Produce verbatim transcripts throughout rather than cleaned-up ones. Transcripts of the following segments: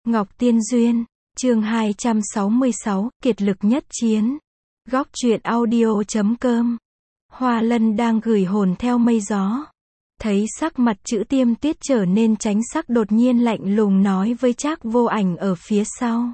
Ngọc Tiên Duyên, chương hai trăm sáu mươi sáu, kiệt lực nhất chiến. Góc truyện audio chấm com. Hoa Lân đang gửi hồn theo mây gió. Thấy sắc mặt Chữ Tiêm Tuyết trở nên tránh sắc, đột nhiên lạnh lùng nói với Trác Vô Ảnh ở phía sau.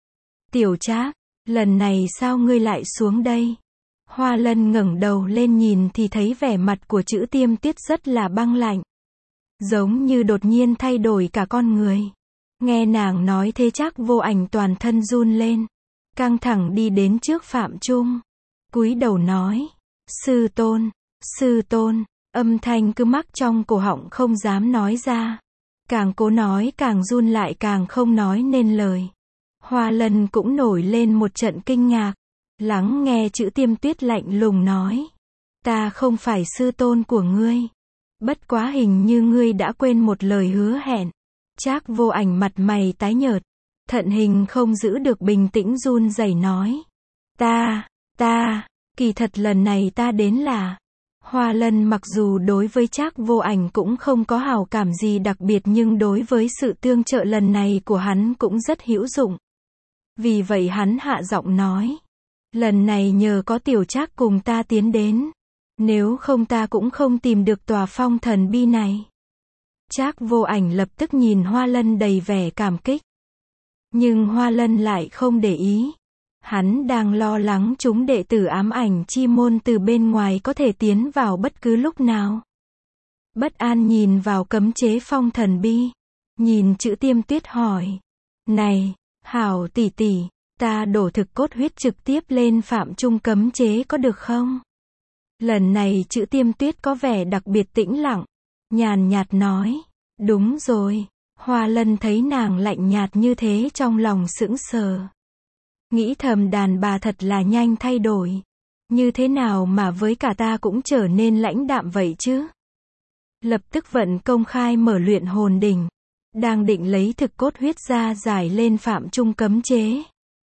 Tiểu Trác, lần này sao ngươi lại xuống đây? Hoa Lân ngẩng đầu lên nhìn thì thấy vẻ mặt của Chữ Tiêm Tuyết rất là băng lạnh. Giống như đột nhiên thay đổi cả con người. Nghe nàng nói thế Trác Vô Ảnh toàn thân run lên. Căng thẳng đi đến trước Phạm Trung. Cúi đầu nói. Sư tôn, sư tôn, âm thanh cứ mắc trong cổ họng không dám nói ra. Càng cố nói càng run lại, càng không nói nên lời. Hoa Lân cũng nổi lên một trận kinh ngạc. Lắng nghe Chữ Tiêm Tuyết lạnh lùng nói. Ta không phải sư tôn của ngươi. Bất quá hình như ngươi đã quên một lời hứa hẹn. Trác Vô Ảnh mặt mày tái nhợt, thận hình không giữ được bình tĩnh run rẩy nói. Ta, ta, kỳ thật lần này ta đến là... Hoa Lân mặc dù đối với Trác Vô Ảnh cũng không có hảo cảm gì đặc biệt, nhưng đối với sự tương trợ lần này của hắn cũng rất hữu dụng. Vì vậy hắn hạ giọng nói. Lần này nhờ có Tiểu Trác cùng ta tiến đến. Nếu không ta cũng không tìm được tòa phong thần bi này. Trác Vô Ảnh lập tức nhìn Hoa Lân đầy vẻ cảm kích. Nhưng Hoa Lân lại không để ý. Hắn đang lo lắng chúng đệ tử ám ảnh chi môn từ bên ngoài có thể tiến vào bất cứ lúc nào. Bất an nhìn vào cấm chế phong thần bi. Nhìn Chữ Tiêm Tuyết hỏi. Này, hảo tỷ tỷ, ta đổ thực cốt huyết trực tiếp lên Phạm Trung cấm chế có được không? Lần này Chữ Tiêm Tuyết có vẻ đặc biệt tĩnh lặng. Nhàn nhạt nói. Đúng rồi. Hoa Lân thấy nàng lạnh nhạt như thế trong lòng sững sờ. Nghĩ thầm đàn bà thật là nhanh thay đổi. Như thế nào mà với cả ta cũng trở nên lãnh đạm vậy chứ? Lập tức vận công khai mở luyện hồn đỉnh. Đang định lấy thực cốt huyết ra giải lên Phạm Trung cấm chế.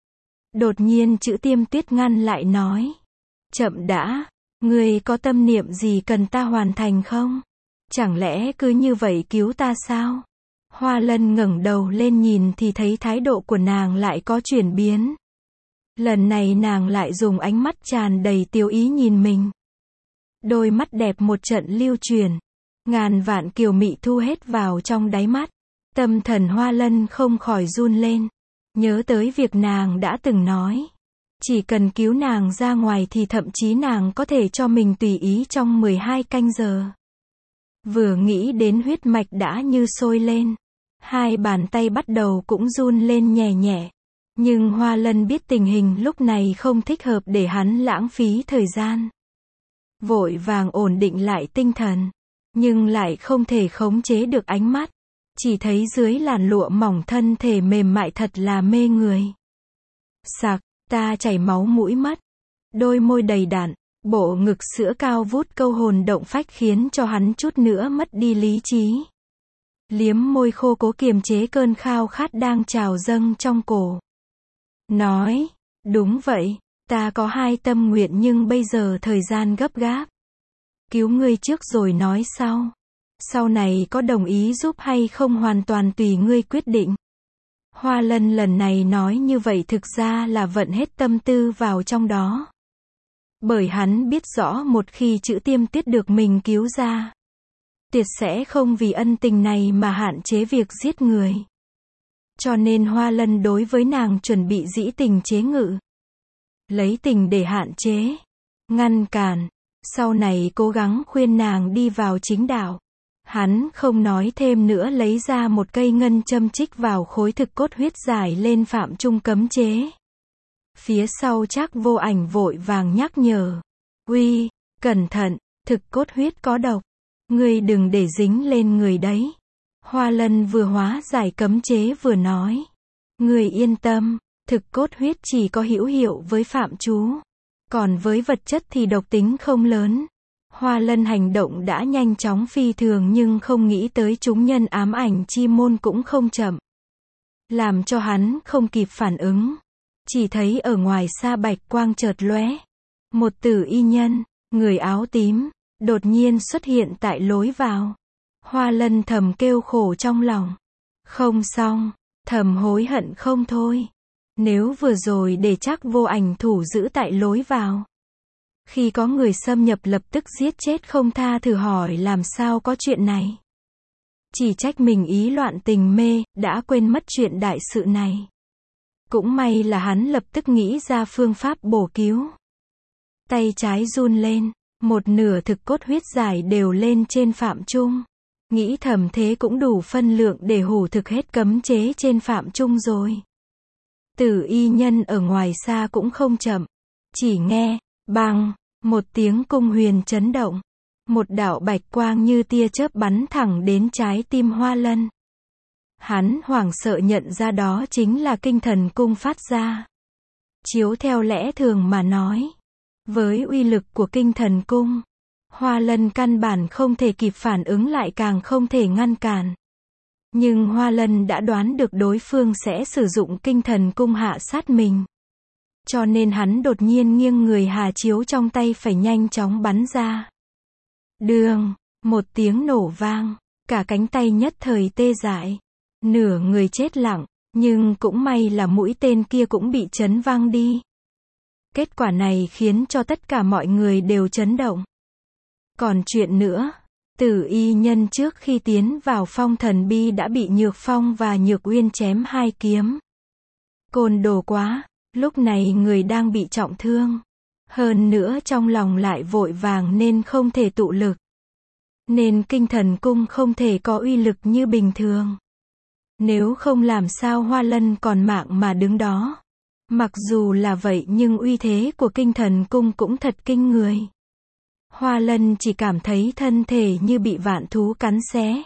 Đột nhiên Chữ Tiêm Tuyết ngăn lại nói. Chậm đã, ngươi có tâm niệm gì cần ta hoàn thành không? Chẳng lẽ cứ như vậy cứu ta sao? Hoa Lân ngẩng đầu lên nhìn thì thấy thái độ của nàng lại có chuyển biến. Lần này nàng lại dùng ánh mắt tràn đầy tiêu ý nhìn mình. Đôi mắt đẹp một trận lưu truyền. Ngàn vạn kiều mị thu hết vào trong đáy mắt. Tâm thần Hoa Lân không khỏi run lên. Nhớ tới việc nàng đã từng nói. Chỉ cần cứu nàng ra ngoài thì thậm chí nàng có thể cho mình tùy ý trong mười hai canh giờ. Vừa nghĩ đến huyết mạch đã như sôi lên. Hai bàn tay bắt đầu cũng run lên nhẹ nhẹ. Nhưng Hoa Lân biết tình hình lúc này không thích hợp để hắn lãng phí thời gian. Vội vàng ổn định lại tinh thần. Nhưng lại không thể khống chế được ánh mắt. Chỉ thấy dưới làn lụa mỏng thân thể mềm mại thật là mê người. Sặc, ta chảy máu mũi mất. Đôi môi đầy đặn. Bộ ngực sữa cao vút câu hồn động phách khiến cho hắn chút nữa mất đi lý trí. Liếm môi khô cố kiềm chế cơn khao khát đang trào dâng trong cổ. Nói, đúng vậy, ta có hai tâm nguyện nhưng bây giờ thời gian gấp gáp. Cứu ngươi trước rồi nói sau. Sau này có đồng ý giúp hay không hoàn toàn tùy ngươi quyết định. Hoa Lân lần này nói như vậy thực ra là vận hết tâm tư vào trong đó. Bởi hắn biết rõ một khi Chữ Tiêm Tuyết được mình cứu ra, tuyệt sẽ không vì ân tình này mà hạn chế việc giết người. Cho nên Hoa Lân đối với nàng chuẩn bị dĩ tình chế ngự. Lấy tình để hạn chế, ngăn cản, sau này cố gắng khuyên nàng đi vào chính đạo. Hắn không nói thêm nữa, lấy ra một cây ngân châm trích vào khối thực cốt huyết giải lên Phạm Trung cấm chế. Phía sau Trác Vô Ảnh vội vàng nhắc nhở. Uy, cẩn thận, thực cốt huyết có độc. Ngươi đừng để dính lên người đấy. Hoa Lân vừa hóa giải cấm chế vừa nói. Ngươi yên tâm, thực cốt huyết chỉ có hữu hiệu với phạm chú. Còn với vật chất thì độc tính không lớn. Hoa Lân hành động đã nhanh chóng phi thường nhưng không nghĩ tới chúng nhân ám ảnh chi môn cũng không chậm. Làm cho hắn không kịp phản ứng. Chỉ thấy ở ngoài xa bạch quang chợt lóe. Một tử y nhân, người áo tím, đột nhiên xuất hiện tại lối vào. Hoa Lân thầm kêu khổ trong lòng. Không xong, thầm hối hận không thôi. Nếu vừa rồi để Trác Vô Ảnh thủ giữ tại lối vào, khi có người xâm nhập lập tức giết chết không tha, thử hỏi làm sao có chuyện này. Chỉ trách mình ý loạn tình mê, đã quên mất chuyện đại sự này. Cũng may là hắn lập tức nghĩ ra phương pháp bổ cứu. Tay trái run lên, một nửa thực cốt huyết giải đều lên trên Phạm Trung. Nghĩ thầm thế cũng đủ phân lượng để hủ thực hết cấm chế trên Phạm Trung rồi. Tử y nhân ở ngoài xa cũng không chậm. Chỉ nghe, bang, một tiếng cung huyền chấn động. Một đạo bạch quang như tia chớp bắn thẳng đến trái tim Hoa Lân. Hắn hoảng sợ nhận ra đó chính là kinh thần cung phát ra. Chiếu theo lẽ thường mà nói, với uy lực của kinh thần cung, Hoa Lân căn bản không thể kịp phản ứng, lại càng không thể ngăn cản. Nhưng Hoa Lân đã đoán được đối phương sẽ sử dụng kinh thần cung hạ sát mình. Cho nên hắn đột nhiên nghiêng người, hà chiếu trong tay phải nhanh chóng bắn ra. Đường, một tiếng nổ vang, cả cánh tay nhất thời tê dại. Nửa người chết lặng, nhưng cũng may là mũi tên kia cũng bị chấn văng đi. Kết quả này khiến cho tất cả mọi người đều chấn động. Còn chuyện nữa, Tử y nhân trước khi tiến vào phong thần bi đã bị Nhược Phong và Nhược Uyên chém hai kiếm. Côn đồ quá, lúc này người đang bị trọng thương. Hơn nữa trong lòng lại vội vàng nên không thể tụ lực. Nên kinh thần cung không thể có uy lực như bình thường. Nếu không làm sao Hoa Lân còn mạng mà đứng đó. Mặc dù là vậy nhưng uy thế của kinh thần cung cũng thật kinh người. Hoa Lân chỉ cảm thấy thân thể như bị vạn thú cắn xé.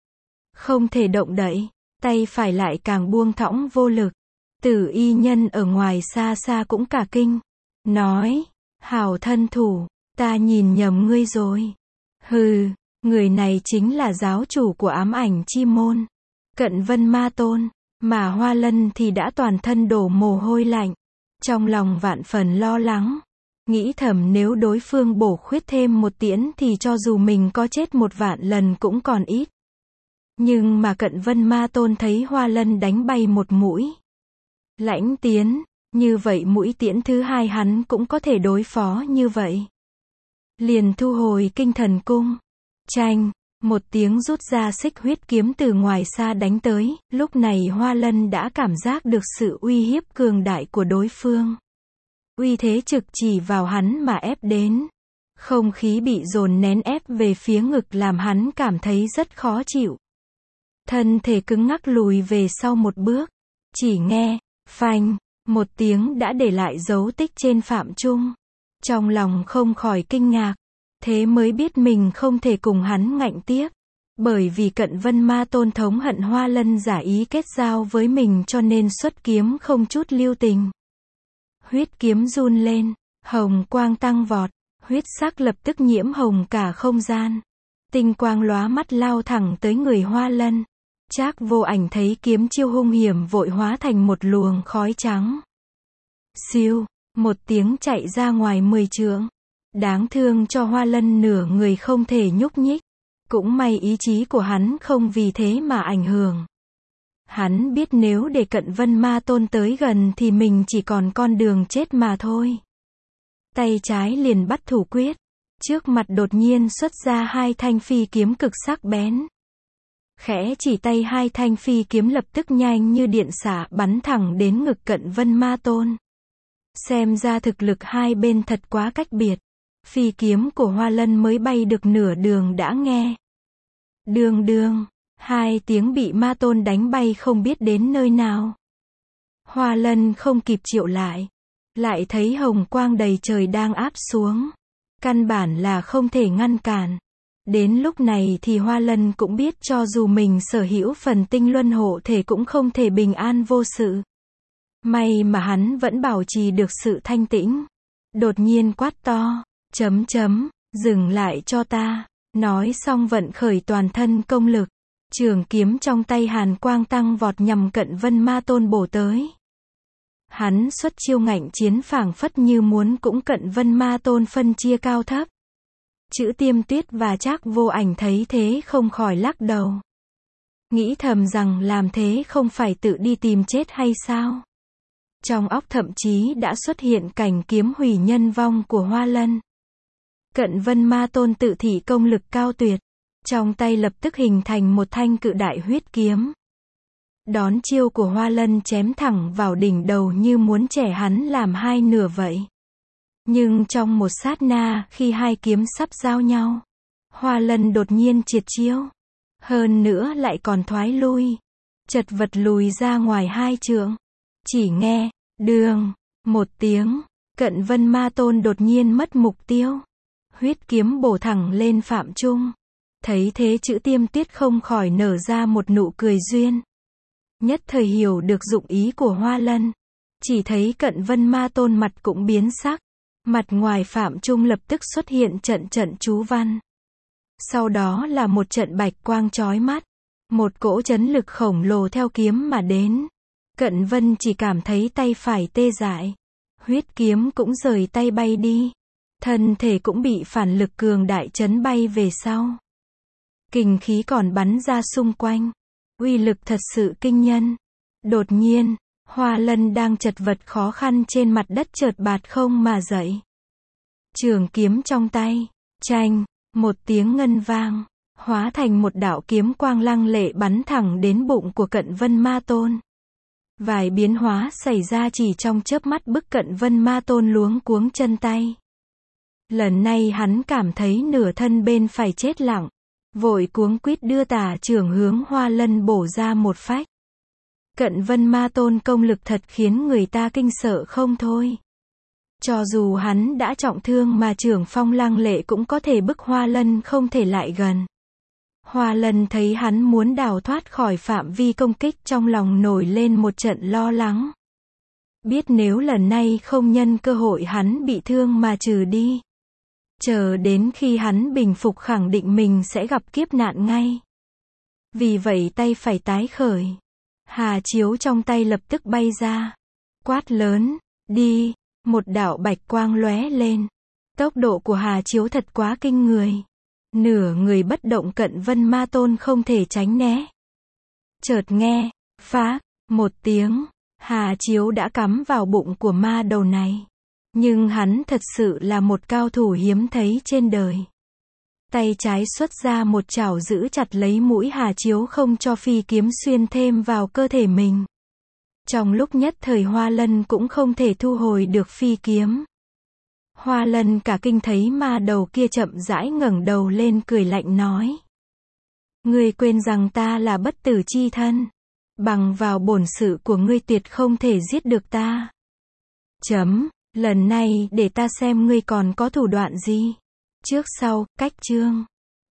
Không thể động đậy, tay phải lại càng buông thõng vô lực. Tử y nhân ở ngoài xa xa cũng cả kinh. Nói, hảo thân thủ, ta nhìn nhầm ngươi rồi. Hừ, người này chính là giáo chủ của ám ảnh chi môn, Cận Vân Ma Tôn. Mà Hoa Lân thì đã toàn thân đổ mồ hôi lạnh. Trong lòng vạn phần lo lắng. Nghĩ thầm nếu đối phương bổ khuyết thêm một tiễn thì cho dù mình có chết một vạn lần cũng còn ít. Nhưng mà Cận Vân Ma Tôn thấy Hoa Lân đánh bay một mũi lãnh tiến, như vậy mũi tiễn thứ hai hắn cũng có thể đối phó như vậy. Liền thu hồi kinh thần cung. Chanh, một tiếng rút ra xích huyết kiếm từ ngoài xa đánh tới. Lúc này Hoa Lân đã cảm giác được sự uy hiếp cường đại của đối phương. Uy thế trực chỉ vào hắn mà ép đến. Không khí bị dồn nén ép về phía ngực làm hắn cảm thấy rất khó chịu. Thân thể cứng ngắc lùi về sau một bước. Chỉ nghe, phanh, một tiếng đã để lại dấu tích trên Phạm Trung. Trong lòng không khỏi kinh ngạc. Thế mới biết mình không thể cùng hắn ngạnh tiếp. Bởi vì Cận Vân Ma Tôn thống hận Hoa Lân giả ý kết giao với mình cho nên xuất kiếm không chút lưu tình. Huyết kiếm run lên, hồng quang tăng vọt, huyết sắc lập tức nhiễm hồng cả không gian. Tinh quang lóa mắt lao thẳng tới người Hoa Lân. Trác Vô Ảnh thấy kiếm chiêu hung hiểm vội hóa thành một luồng khói trắng. Siêu, một tiếng chạy ra ngoài mười trượng. Đáng thương cho Hoa Lân nửa người không thể nhúc nhích. Cũng may ý chí của hắn không vì thế mà ảnh hưởng. Hắn biết nếu để Cận Vân Ma Tôn tới gần thì mình chỉ còn con đường chết mà thôi. Tay trái liền bắt thủ quyết. Trước mặt đột nhiên xuất ra hai thanh phi kiếm cực sắc bén. Khẽ chỉ tay, hai thanh phi kiếm lập tức nhanh như điện xả bắn thẳng đến ngực Cận Vân Ma Tôn. Xem ra thực lực hai bên thật quá cách biệt. Phi kiếm của Hoa Lân mới bay được nửa đường đã nghe. Đường đường, hai tiếng bị Ma Tôn đánh bay không biết đến nơi nào. Hoa Lân không kịp triệu lại. Lại thấy hồng quang đầy trời đang áp xuống. Căn bản là không thể ngăn cản. Đến lúc này thì Hoa Lân cũng biết cho dù mình sở hữu phần tinh luân hộ thể cũng không thể bình an vô sự. May mà hắn vẫn bảo trì được sự thanh tĩnh. Đột nhiên quát to. Chấm chấm, dừng lại cho ta. Nói xong vận khởi toàn thân công lực. Trường kiếm trong tay hàn quang tăng vọt nhằm Cận Vân Ma Tôn bổ tới. Hắn xuất chiêu ngạnh chiến phảng phất như muốn cũng Cận Vân Ma Tôn phân chia cao thấp. Chữ Tiêm Tuyết và Trác Vô Ảnh thấy thế không khỏi lắc đầu. nghĩ thầm rằng làm thế không phải tự đi tìm chết hay sao? Trong óc thậm chí đã xuất hiện cảnh kiếm hủy nhân vong của Hoa Lân. Cận Vân Ma Tôn tự thị công lực cao tuyệt, trong tay lập tức hình thành một thanh cự đại huyết kiếm. Đón chiêu của Hoa Lân chém thẳng vào đỉnh đầu như muốn chẻ hắn làm hai nửa vậy. Nhưng trong một sát na, khi hai kiếm sắp giao nhau, Hoa Lân đột nhiên triệt chiêu. Hơn nữa lại còn thoái lui, chật vật lùi ra ngoài hai trượng. Chỉ nghe, đường, một tiếng, Cận Vân Ma Tôn đột nhiên mất mục tiêu. Huyết kiếm bổ thẳng lên Phạm Trung. Thấy thế Chữ Tiêm Tiết không khỏi nở ra một nụ cười duyên. Nhất thời hiểu được dụng ý của Hoa Lân. Chỉ thấy Cận Vân Ma Tôn mặt cũng biến sắc. Mặt ngoài Phạm Trung lập tức xuất hiện trận trận chú văn. Sau đó là một trận bạch quang chói mắt. Một cỗ chấn lực khổng lồ theo kiếm mà đến. Cận Vân chỉ cảm thấy tay phải tê dại. Huyết kiếm cũng rời tay bay đi. Thân thể cũng bị phản lực cường đại chấn bay về sau. Kình khí còn bắn ra xung quanh. Uy lực thật sự kinh nhân. Đột nhiên, Hoa Lân đang chật vật khó khăn trên mặt đất chợt bạt không mà dậy. Trường kiếm trong tay, chanh, một tiếng ngân vang, hóa thành một đạo kiếm quang lăng lệ bắn thẳng đến bụng của Cận Vân Ma Tôn. Vài biến hóa xảy ra chỉ trong chớp mắt bức Cận Vân Ma Tôn luống cuống chân tay. Lần này hắn cảm thấy nửa thân bên phải chết lặng, vội cuống quýt đưa tả chưởng hướng Hoa Lân bổ ra một phách. Cận Vân Ma Tôn công lực thật khiến người ta kinh sợ không thôi. Cho dù hắn đã trọng thương mà chưởng phong lăng lệ cũng có thể bức Hoa Lân không thể lại gần. Hoa Lân thấy hắn muốn đào thoát khỏi phạm vi công kích, trong lòng nổi lên một trận lo lắng. Biết nếu lần này không nhân cơ hội hắn bị thương mà trừ đi. Chờ đến khi hắn bình phục khẳng định mình sẽ gặp kiếp nạn ngay. Vì vậy tay phải tái khởi. Hà chiếu trong tay lập tức bay ra. Quát lớn, đi, một đạo bạch quang lóe lên. Tốc độ của Hà chiếu thật quá kinh người. Nửa người bất động Cận Vân Ma Tôn không thể tránh né. Chợt nghe, phá, một tiếng, Hà chiếu đã cắm vào bụng của ma đầu này. Nhưng hắn thật sự là một cao thủ hiếm thấy trên đời. Tay trái xuất ra một chảo giữ chặt lấy mũi Hà chiếu không cho phi kiếm xuyên thêm vào cơ thể mình. Trong lúc nhất thời Hoa Lân cũng không thể thu hồi được phi kiếm. Hoa Lân cả kinh thấy ma đầu kia chậm rãi ngẩng đầu lên cười lạnh nói. Ngươi quên rằng ta là bất tử chi thân. Bằng vào bổn sự của ngươi tuyệt không thể giết được ta. Chấm, lần này để ta xem ngươi còn có thủ đoạn gì. Trước sau, cách chương.